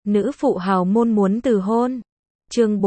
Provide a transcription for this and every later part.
Nữ phụ hào môn muốn từ hôn. Chương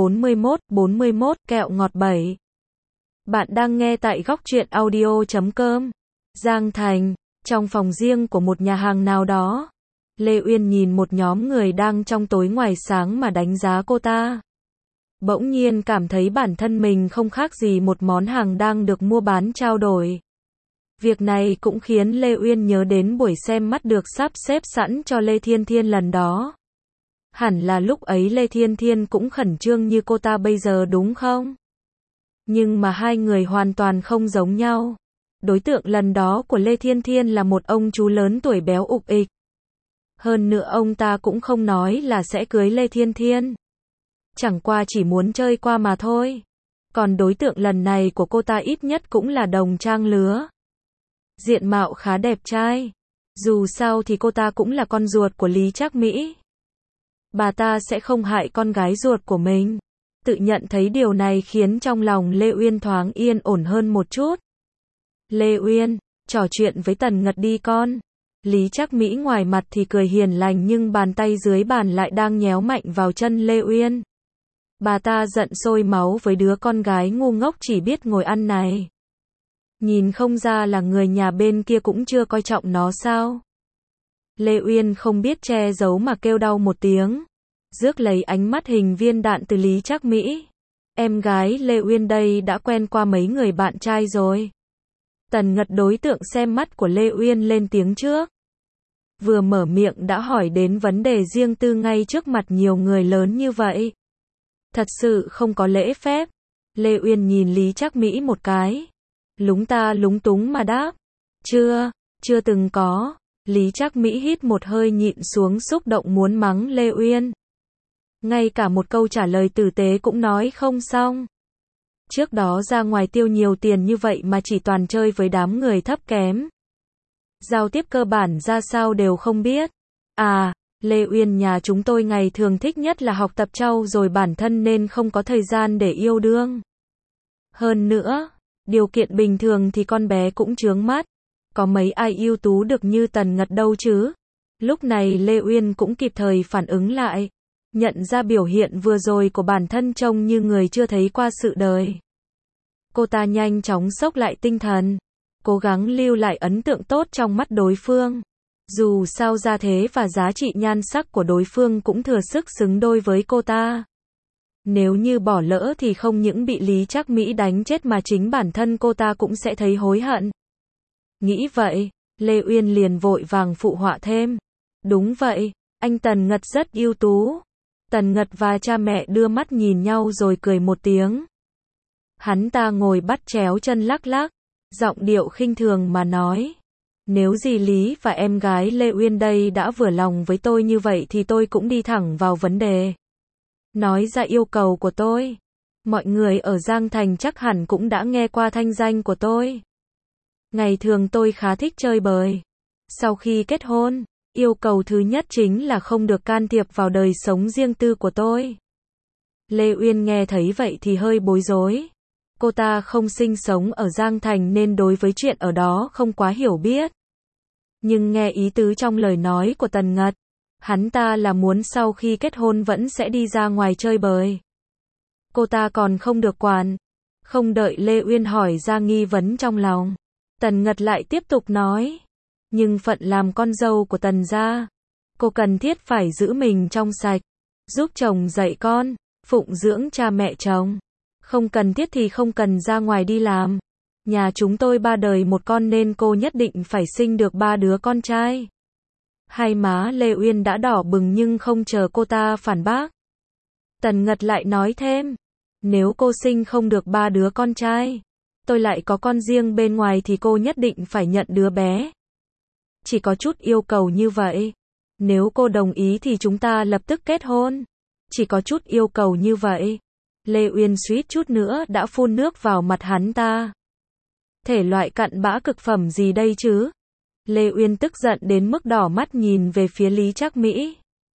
41, kẹo ngọt 7. Bạn đang nghe tại góc truyện audio.com. Giang Thành, trong phòng riêng của một nhà hàng nào đó, Lê Uyên nhìn một nhóm người đang trong tối ngoài sáng mà đánh giá cô ta. Bỗng nhiên cảm thấy bản thân mình không khác gì một món hàng đang được mua bán trao đổi. Việc này cũng khiến Lê Uyên nhớ đến buổi xem mắt được sắp xếp sẵn cho Lê Thiên Thiên lần đó. Hẳn là lúc ấy Lê Thiên Thiên cũng khẩn trương như cô ta bây giờ đúng không? Nhưng mà hai người hoàn toàn không giống nhau. Đối tượng lần đó của Lê Thiên Thiên là một ông chú lớn tuổi béo ục ịch. Hơn nữa ông ta cũng không nói là sẽ cưới Lê Thiên Thiên. Chẳng qua chỉ muốn chơi qua mà thôi. Còn đối tượng lần này của cô ta ít nhất cũng là đồng trang lứa. Diện mạo khá đẹp trai. Dù sao thì cô ta cũng là con ruột của Lý Trác Mỹ. Bà ta sẽ không hại con gái ruột của mình. Tự nhận thấy điều này khiến trong lòng Lê Uyên thoáng yên ổn hơn một chút. Lê Uyên, trò chuyện với Tần Ngật đi con. Lý Trác Mỹ ngoài mặt thì cười hiền lành nhưng bàn tay dưới bàn lại đang nhéo mạnh vào chân Lê Uyên. Bà ta giận sôi máu với đứa con gái ngu ngốc chỉ biết ngồi ăn này. Nhìn không ra là người nhà bên kia cũng chưa coi trọng nó sao? Lê Uyên không biết che giấu mà kêu đau một tiếng. Rước lấy ánh mắt hình viên đạn từ Lý Trác Mỹ. Em gái Lê Uyên đây đã quen qua mấy người bạn trai rồi. Tần Ngật đối tượng xem mắt của Lê Uyên lên tiếng trước. Vừa mở miệng đã hỏi đến vấn đề riêng tư ngay trước mặt nhiều người lớn như vậy. Thật sự không có lễ phép. Lê Uyên nhìn Lý Trác Mỹ một cái. Lúng ta lúng túng mà đáp. Chưa từng có. Lý Trác Mỹ hít một hơi nhịn xuống xúc động muốn mắng Lê Uyên. Ngay cả một câu trả lời tử tế cũng nói không xong. Trước đó ra ngoài tiêu nhiều tiền như vậy mà chỉ toàn chơi với đám người thấp kém. Giao tiếp cơ bản ra sao đều không biết. À, Lê Uyên nhà chúng tôi ngày thường thích nhất là học tập trau rồi bản thân nên không có thời gian để yêu đương. Hơn nữa, điều kiện bình thường thì con bé cũng chướng mắt. Có mấy ai ưu tú được như Tần Ngật đâu chứ. Lúc này Lê Uyên cũng kịp thời phản ứng lại. Nhận ra biểu hiện vừa rồi của bản thân trông như người chưa thấy qua sự đời. Cô ta nhanh chóng xốc lại tinh thần. Cố gắng lưu lại ấn tượng tốt trong mắt đối phương. Dù sao gia thế và giá trị nhan sắc của đối phương cũng thừa sức xứng đôi với cô ta. Nếu như bỏ lỡ thì không những bị Lý Trác Mỹ đánh chết mà chính bản thân cô ta cũng sẽ thấy hối hận. Nghĩ vậy, Lê Uyên liền vội vàng phụ họa thêm. Đúng vậy, anh Tần Ngật rất ưu tú. Tần Ngật và cha mẹ đưa mắt nhìn nhau rồi cười một tiếng. Hắn ta ngồi bắt chéo chân lắc lắc, giọng điệu khinh thường mà nói. Nếu dì Lý và em gái Lê Uyên đây đã vừa lòng với tôi như vậy thì tôi cũng đi thẳng vào vấn đề. Nói ra yêu cầu của tôi. Mọi người ở Giang Thành chắc hẳn cũng đã nghe qua thanh danh của tôi. Ngày thường tôi khá thích chơi bời. Sau khi kết hôn, yêu cầu thứ nhất chính là không được can thiệp vào đời sống riêng tư của tôi. Lê Uyên nghe thấy vậy thì hơi bối rối. Cô ta không sinh sống ở Giang Thành nên đối với chuyện ở đó không quá hiểu biết. Nhưng nghe ý tứ trong lời nói của Tần Ngật, hắn ta là muốn sau khi kết hôn vẫn sẽ đi ra ngoài chơi bời. Cô ta còn không được quản. Không đợi Lê Uyên hỏi ra nghi vấn trong lòng, Tần Ngật lại tiếp tục nói. Nhưng phận làm con dâu của Tần gia, cô cần thiết phải giữ mình trong sạch, giúp chồng dạy con, phụng dưỡng cha mẹ chồng. Không cần thiết thì không cần ra ngoài đi làm. Nhà chúng tôi 3 đời một con nên cô nhất định phải sinh được 3 đứa con trai. Hai má Lê Uyên đã đỏ bừng nhưng không chờ cô ta phản bác. Tần Ngật lại nói thêm. Nếu cô sinh không được 3 đứa con trai, tôi lại có con riêng bên ngoài thì cô nhất định phải nhận đứa bé. Chỉ có chút yêu cầu như vậy. Nếu cô đồng ý thì chúng ta lập tức kết hôn. Chỉ có chút yêu cầu như vậy. Lê Uyên suýt chút nữa đã phun nước vào mặt hắn ta. Thể loại cặn bã cực phẩm gì đây chứ? Lê Uyên tức giận đến mức đỏ mắt nhìn về phía Lý Trác Mỹ.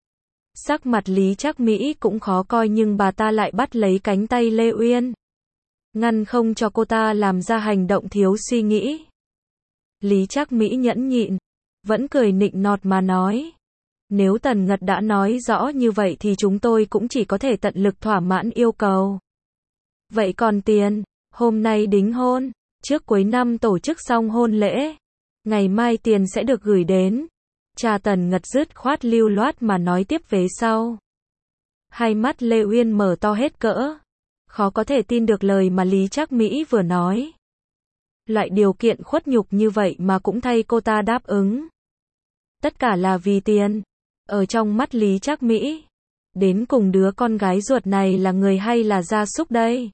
Sắc mặt Lý Trác Mỹ cũng khó coi nhưng bà ta lại bắt lấy cánh tay Lê Uyên, ngăn không cho cô ta làm ra hành động thiếu suy nghĩ. Lý Trác Mỹ nhẫn nhịn, vẫn cười nịnh nọt mà nói. Nếu Tần Ngật đã nói rõ như vậy thì chúng tôi cũng chỉ có thể tận lực thỏa mãn yêu cầu. Vậy còn tiền, hôm nay đính hôn, trước cuối năm tổ chức xong hôn lễ, ngày mai tiền sẽ được gửi đến. Cha Tần Ngật dứt khoát lưu loát mà nói tiếp vế sau. Hai mắt Lê Uyên mở to hết cỡ. Khó có thể tin được lời mà Lý Trác Mỹ vừa nói. Loại điều kiện khuất nhục như vậy mà cũng thay cô ta đáp ứng. Tất cả là vì tiền. Ở trong mắt Lý Trác Mỹ, đến cùng đứa con gái ruột này là người hay là gia súc đây?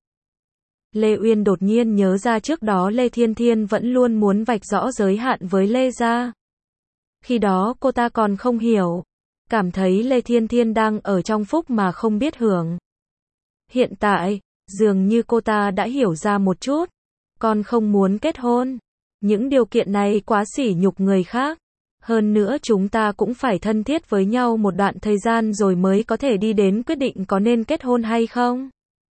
Lê Uyên đột nhiên nhớ ra trước đó Lê Thiên Thiên vẫn luôn muốn vạch rõ giới hạn với Lê gia. Khi đó cô ta còn không hiểu, cảm thấy Lê Thiên Thiên đang ở trong phúc mà không biết hưởng. Hiện tại, dường như cô ta đã hiểu ra một chút. Con không muốn kết hôn. Những điều kiện này quá sỉ nhục người khác. Hơn nữa chúng ta cũng phải thân thiết với nhau một đoạn thời gian rồi mới có thể đi đến quyết định có nên kết hôn hay không.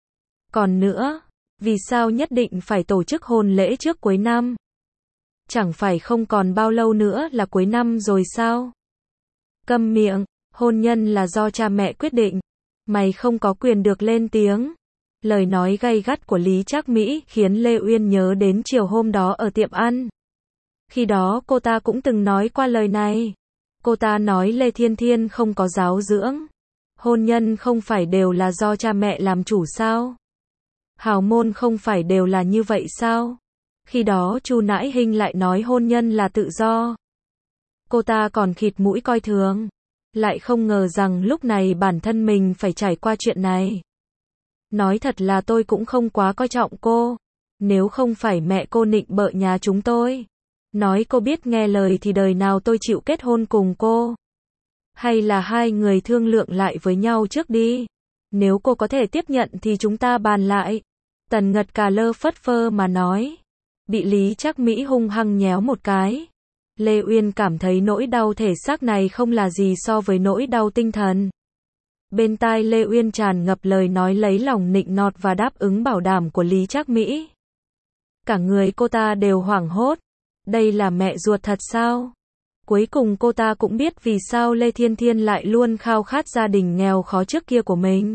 Còn nữa, vì sao nhất định phải tổ chức hôn lễ trước cuối năm? Chẳng phải không còn bao lâu nữa là cuối năm rồi sao? Câm miệng, hôn nhân là do cha mẹ quyết định. Mày không có quyền được lên tiếng. Lời nói gay gắt của Lý Trác Mỹ khiến Lê Uyên nhớ đến chiều hôm đó ở tiệm ăn. Khi đó cô ta cũng từng nói qua lời này. Cô ta nói Lê Thiên Thiên không có giáo dưỡng. Hôn nhân không phải đều là do cha mẹ làm chủ sao? Hào môn không phải đều là như vậy sao? Khi đó Chu Nãi Hinh lại nói hôn nhân là tự do. Cô ta còn khịt mũi coi thường. Lại không ngờ rằng lúc này bản thân mình phải trải qua chuyện này. Nói thật là tôi cũng không quá coi trọng cô. Nếu không phải mẹ cô nịnh bợ nhà chúng tôi, nói cô biết nghe lời thì đời nào tôi chịu kết hôn cùng cô. Hay là hai người thương lượng lại với nhau trước đi. Nếu cô có thể tiếp nhận thì chúng ta bàn lại. Tần Ngật cà lơ phất phơ mà nói. Bị Lý Trác Mỹ hung hăng nhéo một cái. Lê Uyên cảm thấy nỗi đau thể xác này không là gì so với nỗi đau tinh thần. Bên tai Lê Uyên tràn ngập lời nói lấy lòng nịnh nọt và đáp ứng bảo đảm của Lý Trác Mỹ. Cả người cô ta đều hoảng hốt. Đây là mẹ ruột thật sao? Cuối cùng cô ta cũng biết vì sao Lê Thiên Thiên lại luôn khao khát gia đình nghèo khó trước kia của mình.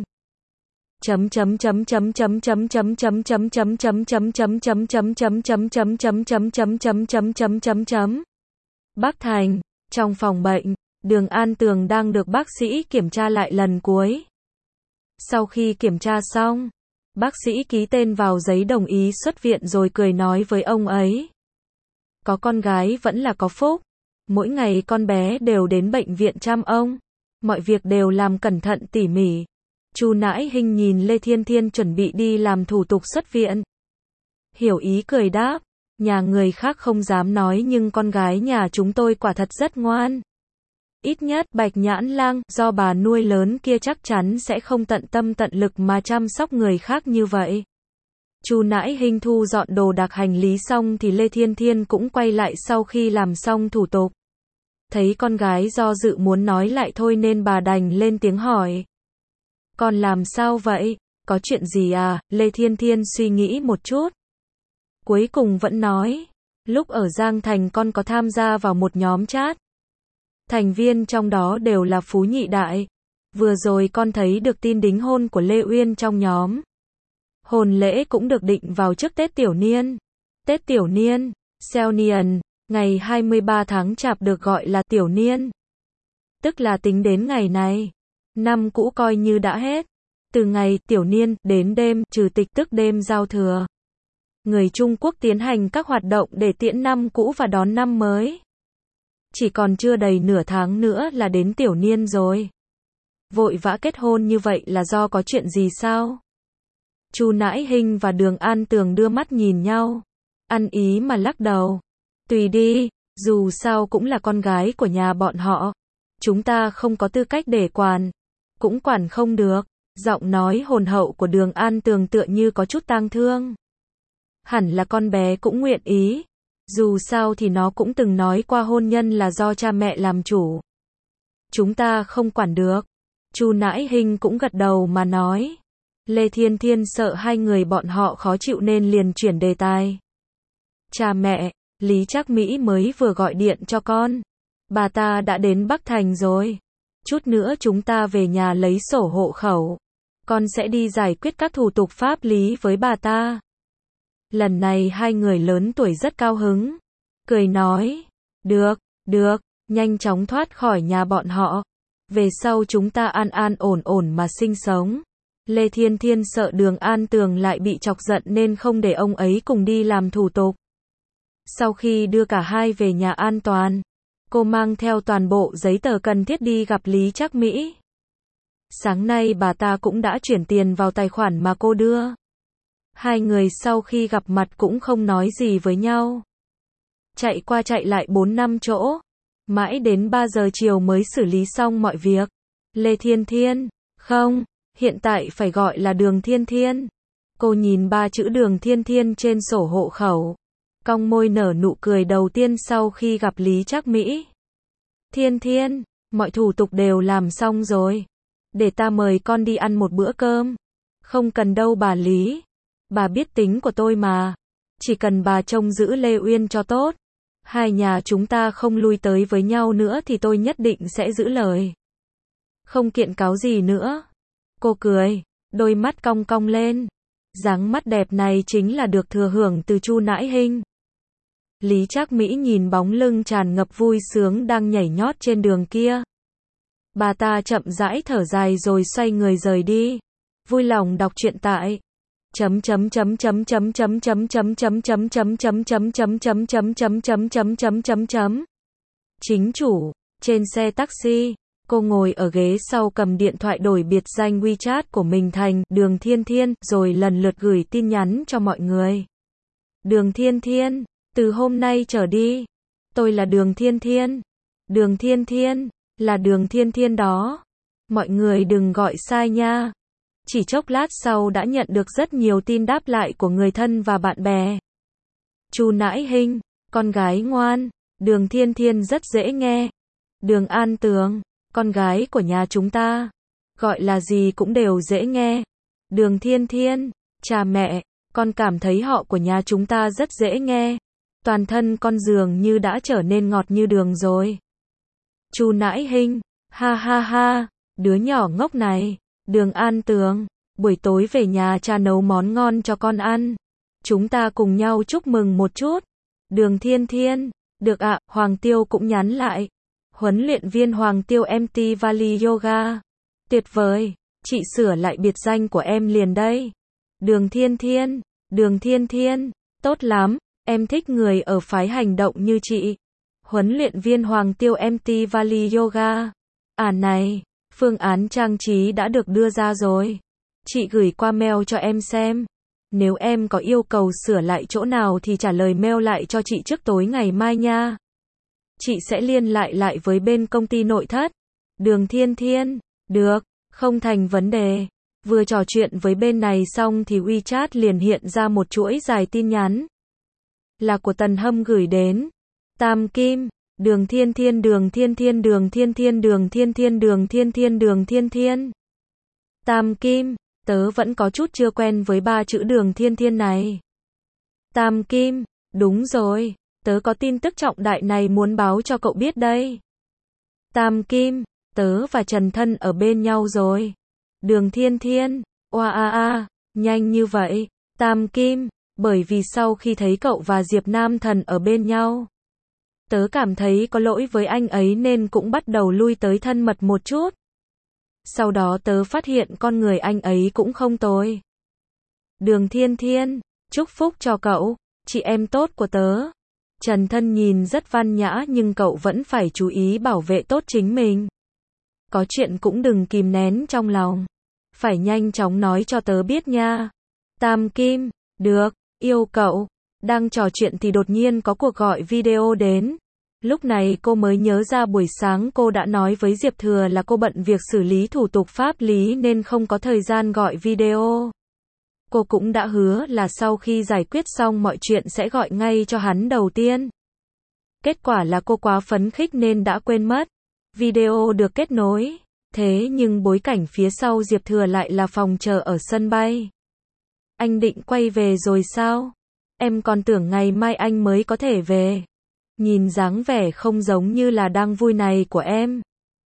Bắc Thành, trong phòng bệnh, Đường An Tường đang được bác sĩ kiểm tra lại lần cuối. Sau khi kiểm tra xong, bác sĩ ký tên vào giấy đồng ý xuất viện rồi cười nói với ông ấy. Có con gái vẫn là có phúc. Mỗi ngày con bé đều đến bệnh viện chăm ông. Mọi việc đều làm cẩn thận tỉ mỉ. Chu Nãi Hinh nhìn Lê Thiên Thiên chuẩn bị đi làm thủ tục xuất viện. Hiểu ý cười đáp. Nhà người khác không dám nói nhưng con gái nhà chúng tôi quả thật rất ngoan. Ít nhất Bạch Nhãn Lang do bà nuôi lớn kia chắc chắn sẽ không tận tâm tận lực mà chăm sóc người khác như vậy. Chu Nãi Hinh thu dọn đồ đạc hành lý xong thì Lê Thiên Thiên cũng quay lại sau khi làm xong thủ tục. Thấy con gái do dự muốn nói lại thôi nên bà đành lên tiếng hỏi. Con làm sao vậy? Có chuyện gì à? Lê Thiên Thiên suy nghĩ một chút. Cuối cùng vẫn nói. Lúc ở Giang Thành con có tham gia vào một nhóm chat. Thành viên trong đó đều là phú nhị đại. Vừa rồi con thấy được tin đính hôn của Lê Uyên trong nhóm. Hôn lễ cũng được định vào trước Tết Tiểu Niên. Tết Tiểu Niên, Seo Niên, ngày 23 tháng Chạp được gọi là Tiểu Niên. Tức là tính đến ngày này, năm cũ coi như đã hết. Từ ngày Tiểu Niên đến đêm trừ tịch tức đêm giao thừa. Người Trung Quốc tiến hành các hoạt động để tiễn năm cũ và đón năm mới. Chỉ còn chưa đầy nửa tháng nữa là đến Tiểu Niên rồi. Vội vã kết hôn như vậy là do có chuyện gì sao? Chu Nãi Hinh và Đường An Tường đưa mắt nhìn nhau. Ăn ý mà lắc đầu. Tùy đi, dù sao cũng là con gái của nhà bọn họ. Chúng ta không có tư cách để quản. Cũng quản không được. Giọng nói hồn hậu của Đường An Tường tựa như có chút tang thương. Hẳn là con bé cũng nguyện ý. Dù sao thì nó cũng từng nói qua hôn nhân là do cha mẹ làm chủ. Chúng ta không quản được. Chu Nãi Hinh cũng gật đầu mà nói. Lê Thiên Thiên sợ hai người bọn họ khó chịu nên liền chuyển đề tài. Cha mẹ, Lý Trác Mỹ mới vừa gọi điện cho con. Bà ta đã đến Bắc Thành rồi. Chút nữa chúng ta về nhà lấy sổ hộ khẩu. Con sẽ đi giải quyết các thủ tục pháp lý với bà ta. Lần này hai người lớn tuổi rất cao hứng. Cười nói, được, nhanh chóng thoát khỏi nhà bọn họ. Về sau chúng ta an an ổn ổn mà sinh sống. Lê Thiên Thiên sợ Đường An Tường lại bị chọc giận nên không để ông ấy cùng đi làm thủ tục. Sau khi đưa cả hai về nhà an toàn, cô mang theo toàn bộ giấy tờ cần thiết đi gặp Lý Trác Mỹ. Sáng nay bà ta cũng đã chuyển tiền vào tài khoản mà cô đưa. Hai người sau khi gặp mặt cũng không nói gì với nhau. Chạy qua chạy lại 4-5 chỗ. Mãi đến 3 giờ chiều mới xử lý xong mọi việc. Lê Thiên Thiên, không, hiện tại phải gọi là Đường Thiên Thiên. Cô nhìn 3 chữ Đường Thiên Thiên trên sổ hộ khẩu. Cong môi nở nụ cười đầu tiên sau khi gặp Lý Trác Mỹ. Thiên Thiên, mọi thủ tục đều làm xong rồi. Để ta mời con đi ăn một bữa cơm. Không cần đâu bà Lý. Bà biết tính của tôi mà. Chỉ cần bà trông giữ Lê Uyên cho tốt. Hai nhà chúng ta không lui tới với nhau nữa thì tôi nhất định sẽ giữ lời. Không kiện cáo gì nữa. Cô cười, đôi mắt cong cong lên. Dáng mắt đẹp này chính là được thừa hưởng từ Chu Nãi Hinh. Lý Trác Mỹ nhìn bóng lưng tràn ngập vui sướng đang nhảy nhót trên đường kia. Bà ta chậm rãi thở dài rồi xoay người rời đi. Vui lòng đọc truyện tại chính chủ. Trên xe taxi, cô ngồi ở ghế sau cầm điện thoại đổi biệt danh WeChat của mình thành Đường Thiên Thiên, rồi lần lượt gửi tin nhắn cho mọi người. Đường Thiên Thiên, từ hôm nay trở đi, tôi là Đường Thiên Thiên. Đường Thiên Thiên, là Đường Thiên Thiên đó. Mọi người đừng gọi sai nha. Chỉ chốc lát sau đã nhận được rất nhiều tin đáp lại của người thân và bạn bè. Chu Nãi Hinh, con gái ngoan. Đường Thiên Thiên rất dễ nghe. Đường An Tường, con gái của nhà chúng ta. Gọi là gì cũng đều dễ nghe. Đường Thiên Thiên, cha mẹ, con cảm thấy họ của nhà chúng ta rất dễ nghe. Toàn thân con dường như đã trở nên ngọt như đường rồi. Chu Nãi Hinh, ha ha ha, đứa nhỏ ngốc này. Đường An Tường, buổi tối về nhà cha nấu món ngon cho con ăn. Chúng ta cùng nhau chúc mừng một chút. Đường Thiên Thiên, được ạ. Hoàng Tiêu cũng nhắn lại. Huấn luyện viên Hoàng Tiêu MT Valley Yoga. Tuyệt vời, chị sửa lại biệt danh của em liền đây. Đường Thiên Thiên, tốt lắm, em thích người ở phái hành động như chị. Huấn luyện viên Hoàng Tiêu MT Valley Yoga. Này, phương án trang trí đã được đưa ra rồi. Chị gửi qua mail cho em xem. Nếu em có yêu cầu sửa lại chỗ nào thì trả lời mail lại cho chị trước tối ngày mai nha. Chị sẽ liên lại với bên công ty nội thất. Đường Thiên Thiên, được, không thành vấn đề. Vừa trò chuyện với bên này xong thì WeChat liền hiện ra một chuỗi dài tin nhắn. Là của Tần Hâm gửi đến. Tam Kim, Đường Thiên Thiên, Đường Thiên Thiên, Đường Thiên Thiên, Đường Thiên Thiên, Đường Thiên Thiên, Đường Thiên Thiên. Tam Kim, tớ vẫn có chút chưa quen với 3 chữ Đường Thiên Thiên này. Tam Kim, đúng rồi, tớ có tin tức trọng đại này muốn báo cho cậu biết đây. Tam Kim, tớ và Trần Thân ở bên nhau rồi. Đường Thiên Thiên, oa nhanh như vậy. Tam Kim, bởi vì sau khi thấy cậu và Diệp Nam Thần ở bên nhau, tớ cảm thấy có lỗi với anh ấy nên cũng bắt đầu lui tới thân mật một chút. Sau đó tớ phát hiện con người anh ấy cũng không tồi. Đường Thiên Thiên, chúc phúc cho cậu, chị em tốt của tớ. Trần Thân nhìn rất văn nhã nhưng cậu vẫn phải chú ý bảo vệ tốt chính mình. Có chuyện cũng đừng kìm nén trong lòng. Phải nhanh chóng nói cho tớ biết nha. Tam Kim, được, yêu cậu. Đang trò chuyện thì đột nhiên có cuộc gọi video đến. Lúc này cô mới nhớ ra buổi sáng cô đã nói với Diệp Thừa là cô bận việc xử lý thủ tục pháp lý nên không có thời gian gọi video. Cô cũng đã hứa là sau khi giải quyết xong mọi chuyện sẽ gọi ngay cho hắn đầu tiên. Kết quả là cô quá phấn khích nên đã quên mất. Video được kết nối. Thế nhưng bối cảnh phía sau Diệp Thừa lại là phòng chờ ở sân bay. Anh định quay về rồi sao? Em còn tưởng ngày mai anh mới có thể về. Nhìn dáng vẻ không giống như là đang vui này của em.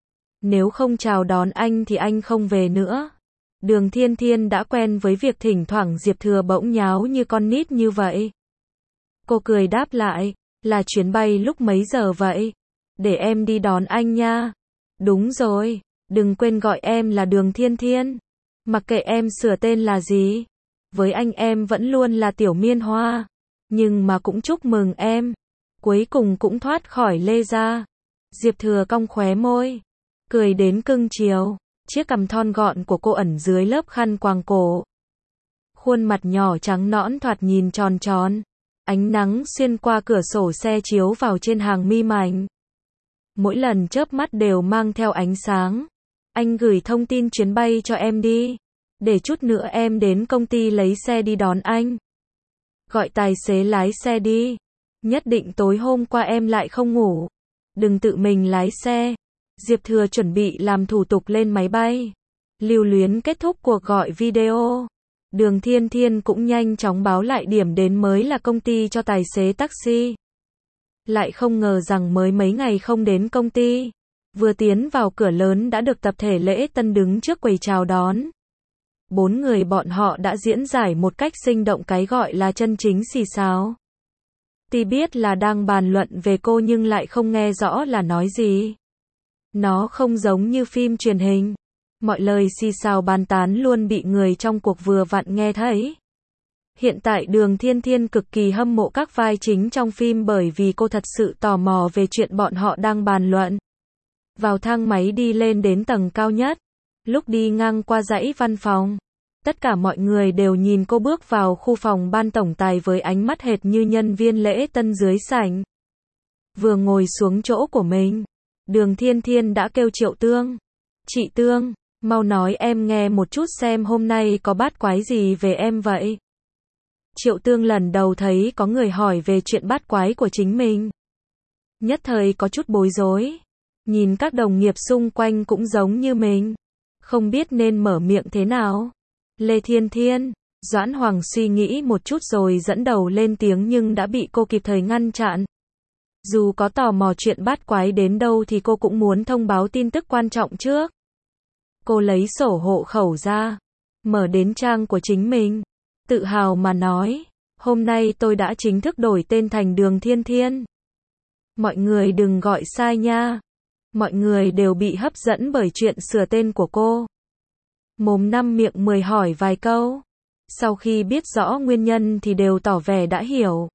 Nếu không chào đón anh thì anh không về nữa. Đường Thiên Thiên đã quen với việc thỉnh thoảng Diệp Thừa bỗng nháo như con nít như vậy. Cô cười đáp lại, là chuyến bay lúc mấy giờ vậy? Để em đi đón anh nha. Đúng rồi, đừng quên gọi em là Đường Thiên Thiên. Mặc kệ em sửa tên là gì. Với anh em vẫn luôn là Tiểu Miên Hoa. Nhưng mà cũng chúc mừng em. Cuối cùng cũng thoát khỏi Lê gia. Diệp Thừa cong khóe môi. Cười đến cưng chiều. Chiếc cằm thon gọn của cô ẩn dưới lớp khăn quàng cổ. Khuôn mặt nhỏ trắng nõn thoạt nhìn tròn tròn. Ánh nắng xuyên qua cửa sổ xe chiếu vào trên hàng mi mảnh. Mỗi lần chớp mắt đều mang theo ánh sáng. Anh gửi thông tin chuyến bay cho em đi. Để chút nữa em đến công ty lấy xe đi đón anh. Gọi tài xế lái xe đi. Nhất định tối hôm qua em lại không ngủ. Đừng tự mình lái xe. Diệp Thừa chuẩn bị làm thủ tục lên máy bay. Lưu Luyến kết thúc cuộc gọi video. Đường Thiên Thiên cũng nhanh chóng báo lại điểm đến mới là công ty cho tài xế taxi. Lại không ngờ rằng mới mấy ngày không đến công ty. Vừa tiến vào cửa lớn đã được tập thể lễ tân đứng trước quầy chào đón. 4 người bọn họ đã diễn giải một cách sinh động cái gọi là chân chính xì xào. Tuy biết là đang bàn luận về cô nhưng lại không nghe rõ là nói gì. Nó không giống như phim truyền hình. Mọi lời xì xào bàn tán luôn bị người trong cuộc vừa vặn nghe thấy. Hiện tại Đường Thiên Thiên cực kỳ hâm mộ các vai chính trong phim bởi vì cô thật sự tò mò về chuyện bọn họ đang bàn luận. Vào thang máy đi lên đến tầng cao nhất. Lúc đi ngang qua dãy văn phòng. Tất cả mọi người đều nhìn cô bước vào khu phòng ban tổng tài với ánh mắt hệt như nhân viên lễ tân dưới sảnh. Vừa ngồi xuống chỗ của mình. Đường Thiên Thiên đã kêu Triệu Tương. Chị Tương, mau nói em nghe một chút xem hôm nay có bát quái gì về em vậy. Triệu Tương lần đầu thấy có người hỏi về chuyện bát quái của chính mình. Nhất thời có chút bối rối. Nhìn các đồng nghiệp xung quanh cũng giống như mình. Không biết nên mở miệng thế nào. Lê Thiên Thiên, Doãn Hoàng suy nghĩ một chút rồi dẫn đầu lên tiếng nhưng đã bị cô kịp thời ngăn chặn. Dù có tò mò chuyện bát quái đến đâu thì cô cũng muốn thông báo tin tức quan trọng trước. Cô lấy sổ hộ khẩu ra, mở đến trang của chính mình, tự hào mà nói, hôm nay tôi đã chính thức đổi tên thành Đường Thiên Thiên. Mọi người đừng gọi sai nha. Mọi người đều bị hấp dẫn bởi chuyện sửa tên của cô. Mồm năm miệng 10 hỏi vài câu. Sau khi biết rõ nguyên nhân thì đều tỏ vẻ đã hiểu.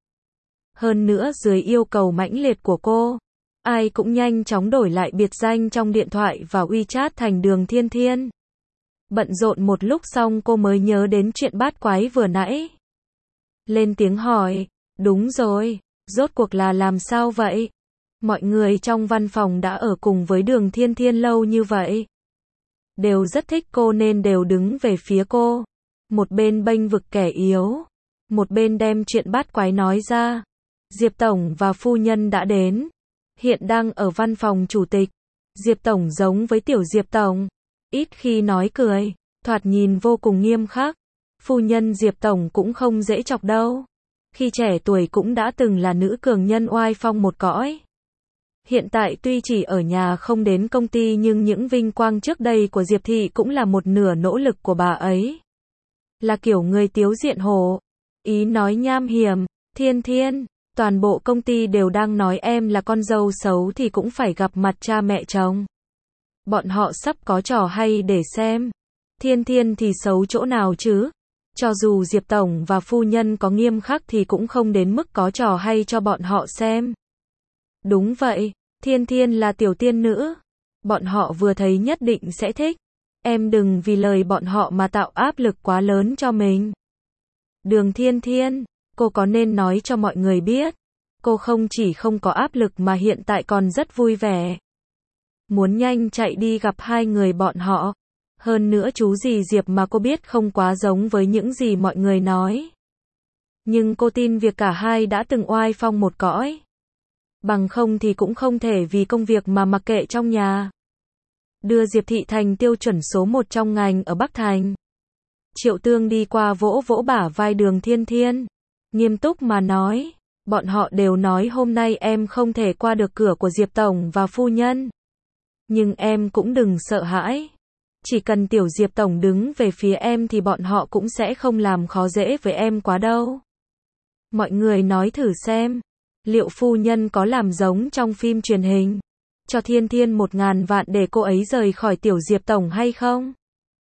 Hơn nữa dưới yêu cầu mãnh liệt của cô, ai cũng nhanh chóng đổi lại biệt danh trong điện thoại và WeChat thành Đường Thiên Thiên. Bận rộn một lúc xong cô mới nhớ đến chuyện bát quái vừa nãy. Lên tiếng hỏi, đúng rồi, rốt cuộc là làm sao vậy? Mọi người trong văn phòng đã ở cùng với Đường Thiên Thiên lâu như vậy. Đều rất thích cô nên đều đứng về phía cô. Một bên bênh vực kẻ yếu. Một bên đem chuyện bát quái nói ra. Diệp Tổng và phu nhân đã đến. Hiện đang ở văn phòng chủ tịch. Diệp Tổng giống với tiểu Diệp Tổng. Ít khi nói cười. Thoạt nhìn vô cùng nghiêm khắc. Phu nhân Diệp Tổng cũng không dễ chọc đâu. Khi trẻ tuổi cũng đã từng là nữ cường nhân oai phong một cõi. Hiện tại tuy chỉ ở nhà không đến công ty nhưng những vinh quang trước đây của Diệp Thị cũng là một nửa nỗ lực của bà ấy. Là kiểu người tiếu diện hổ. Ý nói nham hiểm, Thiên Thiên, toàn bộ công ty đều đang nói em là con dâu xấu thì cũng phải gặp mặt cha mẹ chồng. Bọn họ sắp có trò hay để xem. Thiên Thiên thì xấu chỗ nào chứ? Cho dù Diệp Tổng và phu nhân có nghiêm khắc thì cũng không đến mức có trò hay cho bọn họ xem. Đúng vậy, Thiên Thiên là tiểu tiên nữ. Bọn họ vừa thấy nhất định sẽ thích. Em đừng vì lời bọn họ mà tạo áp lực quá lớn cho mình. Đường Thiên Thiên, cô có nên nói cho mọi người biết. Cô không chỉ không có áp lực mà hiện tại còn rất vui vẻ. Muốn nhanh chạy đi gặp hai người bọn họ. Hơn nữa chú dì Diệp mà cô biết không quá giống với những gì mọi người nói. Nhưng cô tin việc cả hai đã từng oai phong một cõi. Bằng không thì cũng không thể vì công việc mà mặc kệ trong nhà. Đưa Diệp Thị thành tiêu chuẩn số 1 trong ngành ở Bắc Thành. Triệu Tương đi qua vỗ vỗ bả vai Đường Thiên Thiên. Nghiêm túc mà nói, bọn họ đều nói hôm nay em không thể qua được cửa của Diệp Tổng và phu nhân. Nhưng em cũng đừng sợ hãi. Chỉ cần Tiểu Diệp Tổng đứng về phía em thì bọn họ cũng sẽ không làm khó dễ với em quá đâu. Mọi người nói thử xem, liệu phu nhân có làm giống trong phim truyền hình, cho Thiên Thiên 1.000 vạn để cô ấy rời khỏi Tiểu Diệp Tổng hay không?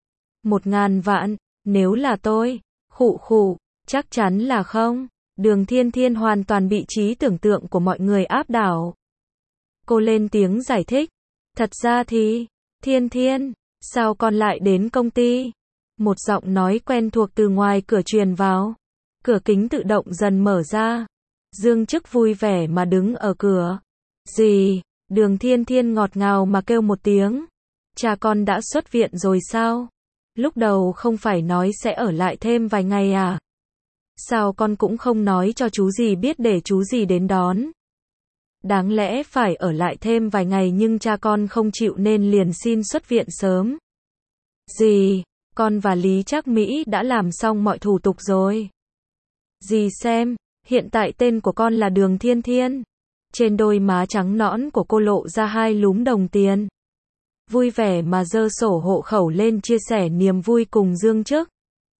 1.000 vạn, nếu là tôi, khụ khụ, chắc chắn là không. Đường Thiên Thiên hoàn toàn bị trí tưởng tượng của mọi người áp đảo. Cô lên tiếng giải thích. Thật ra thì, Thiên Thiên, sao con lại đến công ty? Một giọng nói quen thuộc từ ngoài cửa truyền vào. Cửa kính tự động dần mở ra. Dương Chức vui vẻ mà đứng ở cửa. Gì? Đường Thiên Thiên ngọt ngào mà kêu một tiếng. Cha con đã xuất viện rồi sao? Lúc đầu không phải nói sẽ ở lại thêm vài ngày à? Sao con cũng không nói cho chú gì biết để chú gì đến đón? Đáng lẽ phải ở lại thêm vài ngày nhưng cha con không chịu nên liền xin xuất viện sớm. Dì, con và Lý Trác Mỹ đã làm xong mọi thủ tục rồi. Dì xem, hiện tại tên của con là Đường Thiên Thiên. Trên đôi má trắng nõn của cô lộ ra 2 lúm đồng tiền. Vui vẻ mà giơ sổ hộ khẩu lên chia sẻ niềm vui cùng Dương Chức.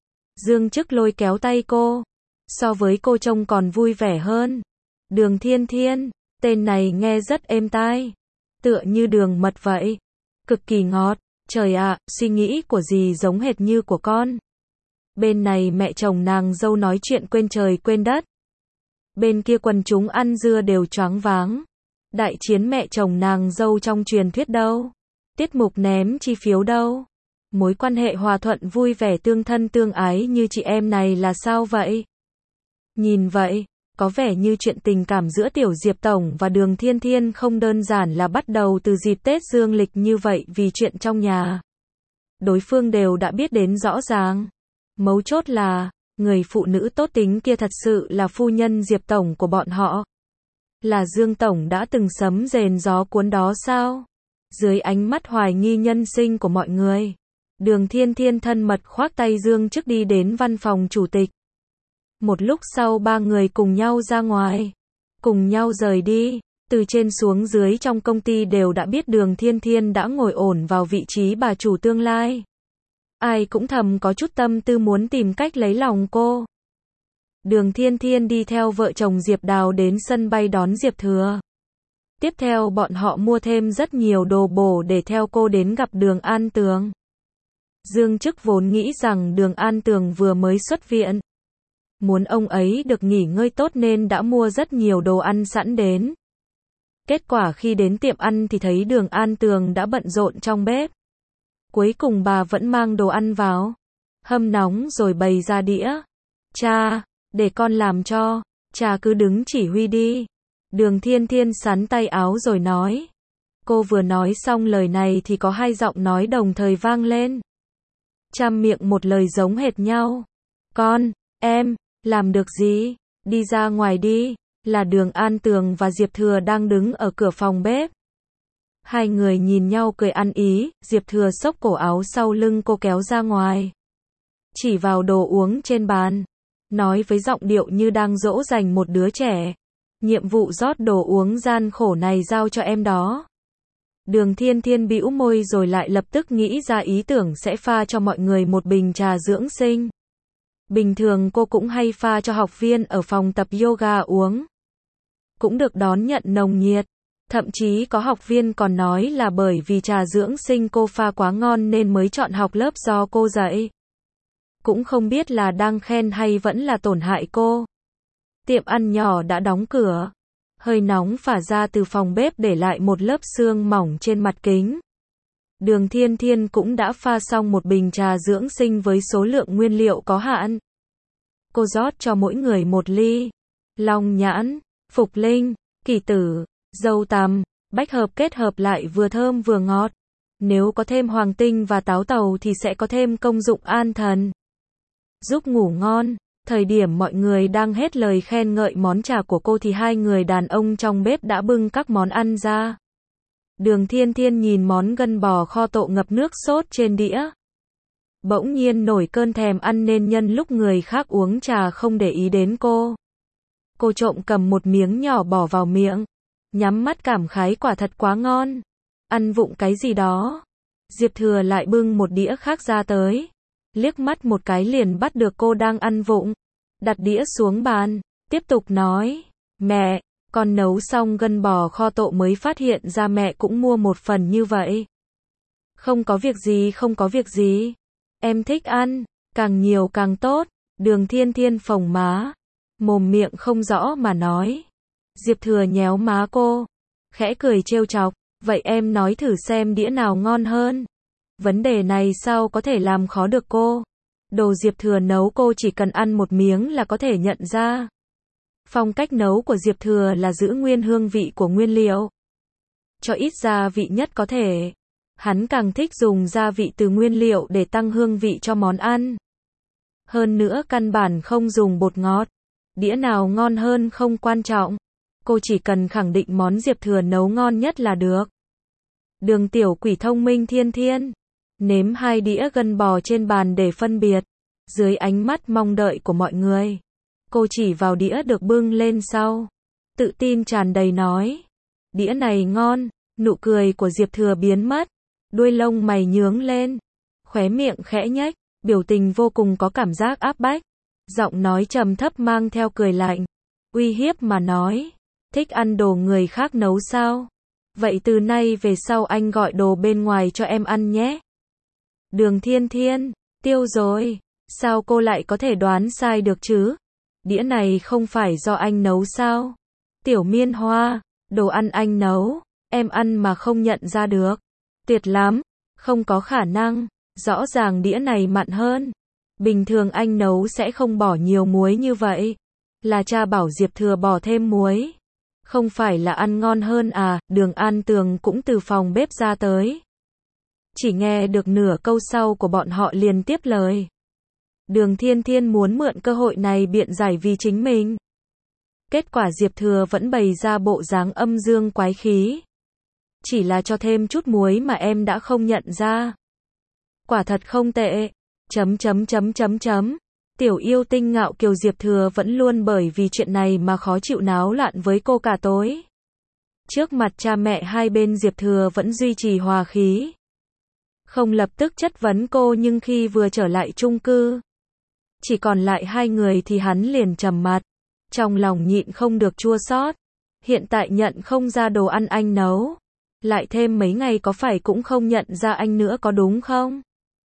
Dương Chức lôi kéo tay cô. So với cô trông còn vui vẻ hơn. Đường Thiên Thiên, tên này nghe rất êm tai. Tựa như đường mật vậy. Cực kỳ ngọt. Trời ạ, suy nghĩ của dì giống hệt như của con. Bên này mẹ chồng nàng dâu nói chuyện quên trời quên đất. Bên kia quần chúng ăn dưa đều choáng váng. Đại chiến mẹ chồng nàng dâu trong truyền thuyết đâu? Tiết mục ném chi phiếu đâu? Mối quan hệ hòa thuận vui vẻ tương thân tương ái như chị em này là sao vậy? Nhìn vậy, có vẻ như chuyện tình cảm giữa Tiểu Diệp Tổng và Đường Thiên Thiên không đơn giản là bắt đầu từ dịp Tết dương lịch như vậy vì chuyện trong nhà. Đối phương đều đã biết đến rõ ràng. Mấu chốt là, người phụ nữ tốt tính kia thật sự là phu nhân Diệp Tổng của bọn họ. Là Dương Tổng đã từng sấm rền gió cuốn đó sao? Dưới ánh mắt hoài nghi nhân sinh của mọi người, Đường Thiên Thiên thân mật khoác tay Dương Chức đi đến văn phòng chủ tịch. Một lúc sau 3 người cùng nhau ra ngoài, cùng nhau rời đi. Từ trên xuống dưới trong công ty đều đã biết Đường Thiên Thiên đã ngồi ổn vào vị trí bà chủ tương lai. Ai cũng thầm có chút tâm tư muốn tìm cách lấy lòng cô. Đường Thiên Thiên đi theo vợ chồng Diệp Đào đến sân bay đón Diệp Thừa. Tiếp theo bọn họ mua thêm rất nhiều đồ bổ để theo cô đến gặp Đường An Tường. Dương Chức vốn nghĩ rằng Đường An Tường vừa mới xuất viện. Muốn ông ấy được nghỉ ngơi tốt nên đã mua rất nhiều đồ ăn sẵn đến. Kết quả khi đến tiệm ăn thì thấy Đường An Tường đã bận rộn trong bếp. Cuối cùng bà vẫn mang đồ ăn vào. Hâm nóng rồi bày ra đĩa. Cha, để con làm cho. Cha cứ đứng chỉ huy đi. Đường Thiên Thiên sắn tay áo rồi nói. Cô vừa nói xong lời này thì có 2 giọng nói đồng thời vang lên. Trăm miệng một lời giống hệt nhau. Con, em, làm được gì? Đi ra ngoài đi. Là Đường An Tường và Diệp Thừa đang đứng ở cửa phòng bếp. 2 người nhìn nhau cười ăn ý, Diệp Thừa xốc cổ áo sau lưng cô kéo ra ngoài. Chỉ vào đồ uống trên bàn. Nói với giọng điệu như đang dỗ dành một đứa trẻ. Nhiệm vụ rót đồ uống gian khổ này giao cho em đó. Đường Thiên Thiên bĩu môi rồi lại lập tức nghĩ ra ý tưởng sẽ pha cho mọi người một bình trà dưỡng sinh. Bình thường cô cũng hay pha cho học viên ở phòng tập yoga uống. Cũng được đón nhận nồng nhiệt. Thậm chí có học viên còn nói là bởi vì trà dưỡng sinh cô pha quá ngon nên mới chọn học lớp do cô dạy. Cũng không biết là đang khen hay vẫn là tổn hại cô. Tiệm ăn nhỏ đã đóng cửa. Hơi nóng phả ra từ phòng bếp để lại một lớp sương mỏng trên mặt kính. Đường Thiên Thiên cũng đã pha xong một bình trà dưỡng sinh với số lượng nguyên liệu có hạn. Cô rót cho mỗi người một ly. Long nhãn, phục linh, kỳ tử, dâu tằm, bách hợp kết hợp lại vừa thơm vừa ngọt. Nếu có thêm hoàng tinh và táo tàu thì sẽ có thêm công dụng an thần. Giúp ngủ ngon. Thời điểm mọi người đang hết lời khen ngợi món trà của cô thì 2 người đàn ông trong bếp đã bưng các món ăn ra. Đường Thiên Thiên nhìn món gân bò kho tộ ngập nước sốt trên đĩa. Bỗng nhiên nổi cơn thèm ăn nên nhân lúc người khác uống trà không để ý đến cô. Cô trộm cầm một miếng nhỏ bỏ vào miệng. Nhắm mắt cảm khái quả thật quá ngon. Ăn vụng cái gì đó. Diệp Thừa lại bưng một đĩa khác ra tới. Liếc mắt một cái liền bắt được cô đang ăn vụng. Đặt đĩa xuống bàn. Tiếp tục nói. Mẹ, con nấu xong gân bò kho tộ mới phát hiện ra mẹ cũng mua một phần như vậy. Không có việc gì, không có việc gì. Em thích ăn, càng nhiều càng tốt. Đường Thiên Thiên phồng má. Mồm miệng không rõ mà nói. Diệp Thừa nhéo má cô. Khẽ cười trêu chọc. Vậy em nói thử xem đĩa nào ngon hơn. Vấn đề này sao có thể làm khó được cô. Đồ Diệp Thừa nấu cô chỉ cần ăn một miếng là có thể nhận ra. Phong cách nấu của Diệp Thừa là giữ nguyên hương vị của nguyên liệu. Cho ít gia vị nhất có thể. Hắn càng thích dùng gia vị từ nguyên liệu để tăng hương vị cho món ăn. Hơn nữa căn bản không dùng bột ngọt. Đĩa nào ngon hơn không quan trọng. Cô chỉ cần khẳng định món Diệp Thừa nấu ngon nhất là được. Đường tiểu quỷ thông minh Thiên Thiên. Nếm 2 đĩa gân bò trên bàn để phân biệt. Dưới ánh mắt mong đợi của mọi người. Cô chỉ vào đĩa được bưng lên sau. Tự tin tràn đầy nói. Đĩa này ngon. Nụ cười của Diệp Thừa biến mất. Đuôi lông mày nhướng lên. Khóe miệng khẽ nhếch. Biểu tình vô cùng có cảm giác áp bách. Giọng nói trầm thấp mang theo cười lạnh. Uy hiếp mà nói. Thích ăn đồ người khác nấu sao? Vậy từ nay về sau anh gọi đồ bên ngoài cho em ăn nhé. Đường Thiên Thiên. Tiêu rồi. Sao cô lại có thể đoán sai được chứ? Đĩa này không phải do anh nấu sao? Tiểu Miên Hoa. Đồ ăn anh nấu. Em ăn mà không nhận ra được. Tuyệt lắm. Không có khả năng. Rõ ràng đĩa này mặn hơn. Bình thường anh nấu sẽ không bỏ nhiều muối như vậy. Là cha bảo Diệp Thừa bỏ thêm muối. Không phải là ăn ngon hơn à? Đường An Tường cũng từ phòng bếp ra tới. Chỉ nghe được nửa câu sau của bọn họ liền tiếp lời. Đường Thiên Thiên muốn mượn cơ hội này biện giải vì chính mình. Kết quả Diệp Thừa vẫn bày ra bộ dáng âm dương quái khí. Chỉ là cho thêm chút muối mà em đã không nhận ra. Quả thật không tệ. Tiểu yêu tinh ngạo kiều Diệp Thừa vẫn luôn bởi vì chuyện này mà khó chịu náo loạn với cô cả tối. Trước mặt cha mẹ hai bên Diệp Thừa vẫn duy trì hòa khí. Không lập tức chất vấn cô nhưng khi vừa trở lại chung cư. Chỉ còn lại hai người thì hắn liền trầm mặt. Trong lòng nhịn không được chua xót. Hiện tại nhận không ra đồ ăn anh nấu. Lại thêm mấy ngày có phải cũng không nhận ra anh nữa có đúng không?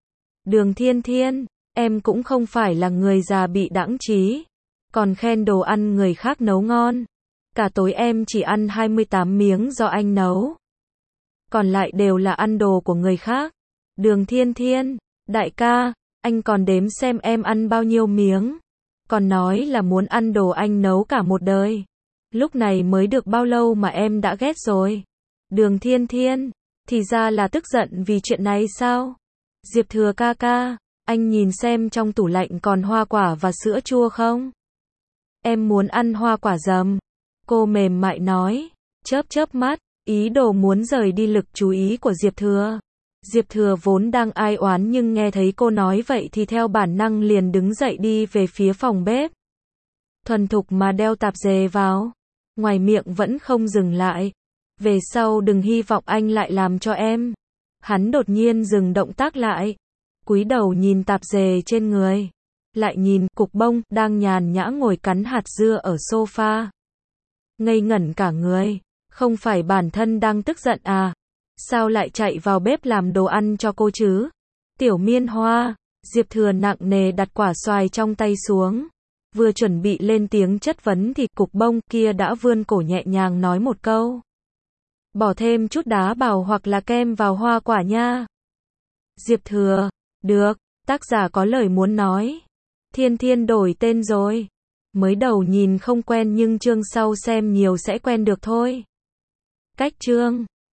Đường Thiên Thiên, em cũng không phải là người già bị đãng trí. Còn khen đồ ăn người khác nấu ngon. Cả tối em chỉ ăn 28 miếng do anh nấu. Còn lại đều là ăn đồ của người khác. Đường Thiên Thiên, đại ca, anh còn đếm xem em ăn bao nhiêu miếng. Còn nói là muốn ăn đồ anh nấu cả một đời. Lúc này mới được bao lâu mà em đã ghét rồi. Đường Thiên Thiên, thì ra là tức giận vì chuyện này sao? Diệp Thừa ca ca, anh nhìn xem trong tủ lạnh còn hoa quả và sữa chua không? Em muốn ăn hoa quả dầm. Cô mềm mại nói, chớp mắt, ý đồ muốn rời đi lực chú ý của Diệp Thừa. Diệp Thừa vốn đang ai oán nhưng nghe thấy cô nói vậy thì theo bản năng liền đứng dậy đi về phía phòng bếp. Thuần thục mà đeo tạp dề vào. Ngoài miệng vẫn không dừng lại. Về sau đừng hy vọng anh lại làm cho em. Hắn đột nhiên dừng động tác lại. Cúi đầu nhìn tạp dề trên người. Lại nhìn cục bông đang nhàn nhã ngồi cắn hạt dưa ở sofa. Ngây ngẩn cả người. Không phải bản thân đang tức giận à? Sao lại chạy vào bếp làm đồ ăn cho cô chứ? Tiểu Miên Hoa. Diệp Thừa nặng nề đặt quả xoài trong tay xuống. Vừa chuẩn bị lên tiếng chất vấn thì cục bông kia đã vươn cổ nhẹ nhàng nói một câu. Bỏ thêm chút đá bào hoặc là kem vào hoa quả nha. Diệp Thừa. Được, tác giả có lời muốn nói. Thiên Thiên đổi tên rồi. Mới đầu nhìn không quen nhưng chương sau xem nhiều sẽ quen được thôi. Cách chương